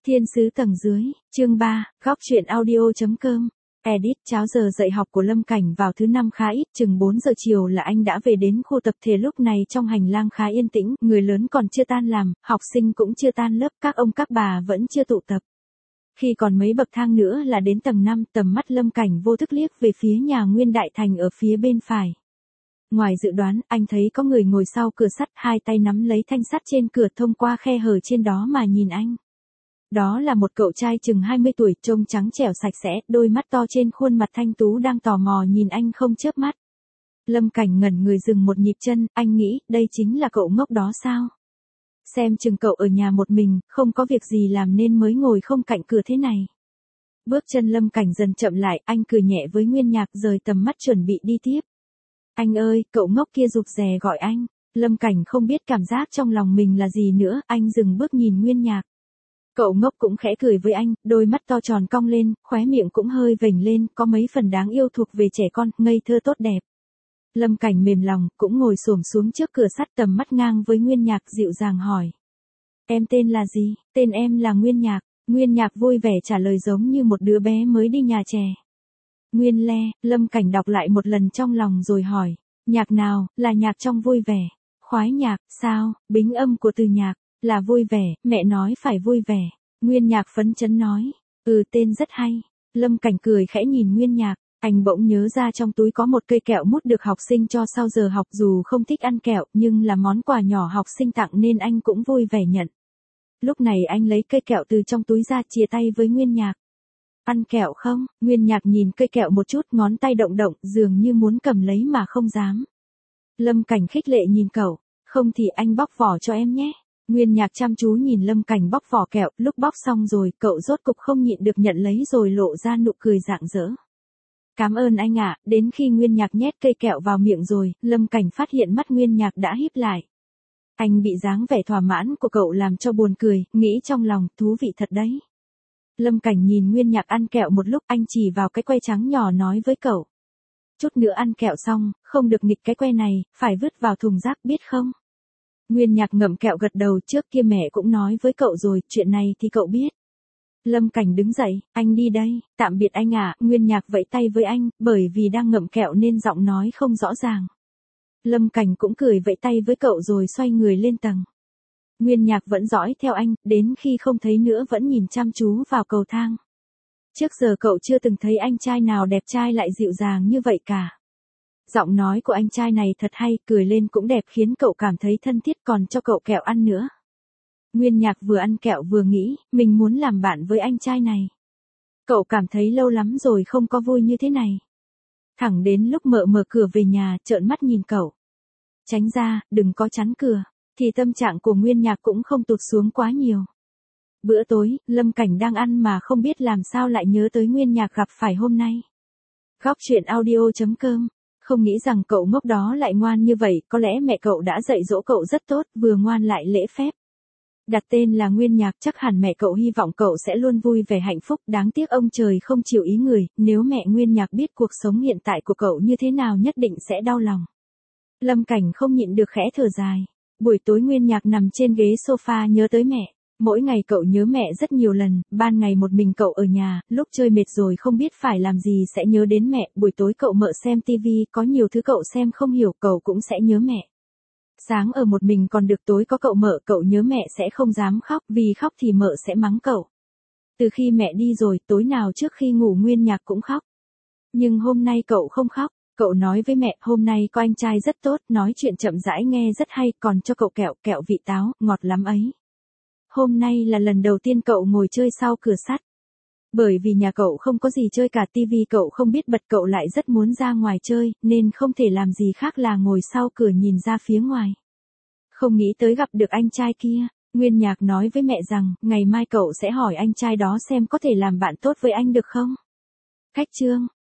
Thiên sứ tầng dưới, chương 3, góc truyện audio.com. Edit. Cháo giờ dạy học của Lâm Cảnh vào thứ năm khá ít, chừng 4 giờ chiều là anh đã về đến khu tập thể. Lúc này trong hành lang khá yên tĩnh, người lớn còn chưa tan làm, học sinh cũng chưa tan lớp, các ông các bà vẫn chưa tụ tập. Khi còn mấy bậc thang nữa là đến tầng 5, tầm mắt Lâm Cảnh vô thức liếc về phía nhà Nguyên Đại Thành ở phía bên phải. Ngoài dự đoán, anh thấy có người ngồi sau cửa sắt, hai tay nắm lấy thanh sắt trên cửa, thông qua khe hở trên đó mà nhìn anh. Đó là một cậu trai chừng 20 tuổi, trông trắng trẻo sạch sẽ, đôi mắt to trên khuôn mặt thanh tú đang tò mò nhìn anh không chớp mắt. Lâm Cảnh ngẩn người dừng một nhịp chân, anh nghĩ, đây chính là cậu ngốc đó sao? Xem chừng cậu ở nhà một mình, không có việc gì làm nên mới ngồi không cạnh cửa thế này. Bước chân Lâm Cảnh dần chậm lại, anh cười nhẹ với Nguyên Nhạc, rời tầm mắt chuẩn bị đi tiếp. Anh ơi, cậu ngốc kia rụt rè gọi anh. Lâm Cảnh không biết cảm giác trong lòng mình là gì nữa, anh dừng bước nhìn Nguyên Nhạc. Cậu ngốc cũng khẽ cười với anh, đôi mắt to tròn cong lên, khóe miệng cũng hơi vểnh lên, có mấy phần đáng yêu thuộc về trẻ con, ngây thơ tốt đẹp. Lâm Cảnh mềm lòng, cũng ngồi xổm xuống trước cửa sắt, tầm mắt ngang với Nguyên Nhạc, dịu dàng hỏi. Em tên là gì? Tên em là Nguyên Nhạc. Nguyên Nhạc vui vẻ trả lời giống như một đứa bé mới đi nhà trẻ. Nguyên Le. Lâm Cảnh đọc lại một lần trong lòng rồi hỏi. Nhạc nào? Là nhạc trong vui vẻ. Khoái nhạc, sao? Bính âm của từ nhạc. Là vui vẻ, mẹ nói phải vui vẻ. Nguyên Nhạc phấn chấn nói. Tên rất hay. Lâm Cảnh cười khẽ nhìn Nguyên Nhạc. Anh bỗng nhớ ra trong túi có một cây kẹo mút được học sinh cho sau giờ học, dù không thích ăn kẹo nhưng là món quà nhỏ học sinh tặng nên anh cũng vui vẻ nhận. Lúc này anh lấy cây kẹo từ trong túi ra, chia tay với Nguyên Nhạc. Ăn kẹo không? Nguyên Nhạc nhìn cây kẹo một chút, ngón tay động động, dường như muốn cầm lấy mà không dám. Lâm Cảnh khích lệ nhìn cậu. Không thì anh bóc vỏ cho em nhé. Nguyên Nhạc chăm chú nhìn Lâm Cảnh bóc vỏ kẹo, lúc bóc xong rồi, cậu rốt cục không nhịn được nhận lấy rồi lộ ra nụ cười rạng rỡ. Cảm ơn anh ạ. Đến khi Nguyên Nhạc nhét cây kẹo vào miệng rồi, Lâm Cảnh phát hiện mắt Nguyên Nhạc đã híp lại. Anh bị dáng vẻ thỏa mãn của cậu làm cho buồn cười, nghĩ trong lòng, thú vị thật đấy. Lâm Cảnh nhìn Nguyên Nhạc ăn kẹo một lúc, anh chỉ vào cái que trắng nhỏ nói với cậu. Chút nữa ăn kẹo xong, không được nghịch cái que này, phải vứt vào thùng rác biết không? Nguyên Nhạc ngậm kẹo gật đầu, trước kia mẹ cũng nói với cậu rồi, chuyện này thì cậu biết. Lâm Cảnh đứng dậy, anh đi đây, tạm biệt anh ạ. Nguyên Nhạc vẫy tay với anh, bởi vì đang ngậm kẹo nên giọng nói không rõ ràng. Lâm Cảnh cũng cười vẫy tay với cậu rồi xoay người lên tầng. Nguyên Nhạc vẫn dõi theo anh, đến khi không thấy nữa vẫn nhìn chăm chú vào cầu thang. Trước giờ cậu chưa từng thấy anh trai nào đẹp trai lại dịu dàng như vậy cả. Giọng nói của anh trai này thật hay, cười lên cũng đẹp khiến cậu cảm thấy thân thiết, còn cho cậu kẹo ăn nữa. Nguyên Nhạc vừa ăn kẹo vừa nghĩ, mình muốn làm bạn với anh trai này. Cậu cảm thấy lâu lắm rồi không có vui như thế này. Thẳng đến lúc mở cửa về nhà, trợn mắt nhìn cậu. Tránh ra, đừng có chắn cửa. Thì tâm trạng của Nguyên Nhạc cũng không tụt xuống quá nhiều. Bữa tối, Lâm Cảnh đang ăn mà không biết làm sao lại nhớ tới Nguyên Nhạc gặp phải hôm nay. Góc truyện audio.com. Không nghĩ rằng cậu ngốc đó lại ngoan như vậy, có lẽ mẹ cậu đã dạy dỗ cậu rất tốt, vừa ngoan lại lễ phép. Đặt tên là Nguyên Nhạc, chắc hẳn mẹ cậu hy vọng cậu sẽ luôn vui vẻ hạnh phúc, đáng tiếc ông trời không chịu ý người, nếu mẹ Nguyên Nhạc biết cuộc sống hiện tại của cậu như thế nào nhất định sẽ đau lòng. Lâm Cảnh không nhịn được khẽ thở dài. Buổi tối Nguyên Nhạc nằm trên ghế sofa nhớ tới mẹ. Mỗi ngày cậu nhớ mẹ rất nhiều lần, ban ngày một mình cậu ở nhà, lúc chơi mệt rồi không biết phải làm gì sẽ nhớ đến mẹ, buổi tối cậu mở xem tivi, có nhiều thứ cậu xem không hiểu, cậu cũng sẽ nhớ mẹ. Sáng ở một mình còn được, tối có cậu mở, cậu nhớ mẹ sẽ không dám khóc, vì khóc thì mợ sẽ mắng cậu. Từ khi mẹ đi rồi, tối nào trước khi ngủ Nguyên Nhạc cũng khóc. Nhưng hôm nay cậu không khóc. Cậu nói với mẹ, hôm nay có anh trai rất tốt, nói chuyện chậm rãi nghe rất hay, còn cho cậu kẹo vị táo, ngọt lắm ấy. Hôm nay là lần đầu tiên cậu ngồi chơi sau cửa sắt. Bởi vì nhà cậu không có gì chơi cả, tivi cậu không biết bật, cậu lại rất muốn ra ngoài chơi, nên không thể làm gì khác là ngồi sau cửa nhìn ra phía ngoài. Không nghĩ tới gặp được anh trai kia. Nguyên Nhạc nói với mẹ rằng, ngày mai cậu sẽ hỏi anh trai đó xem có thể làm bạn tốt với anh được không? Khách chương.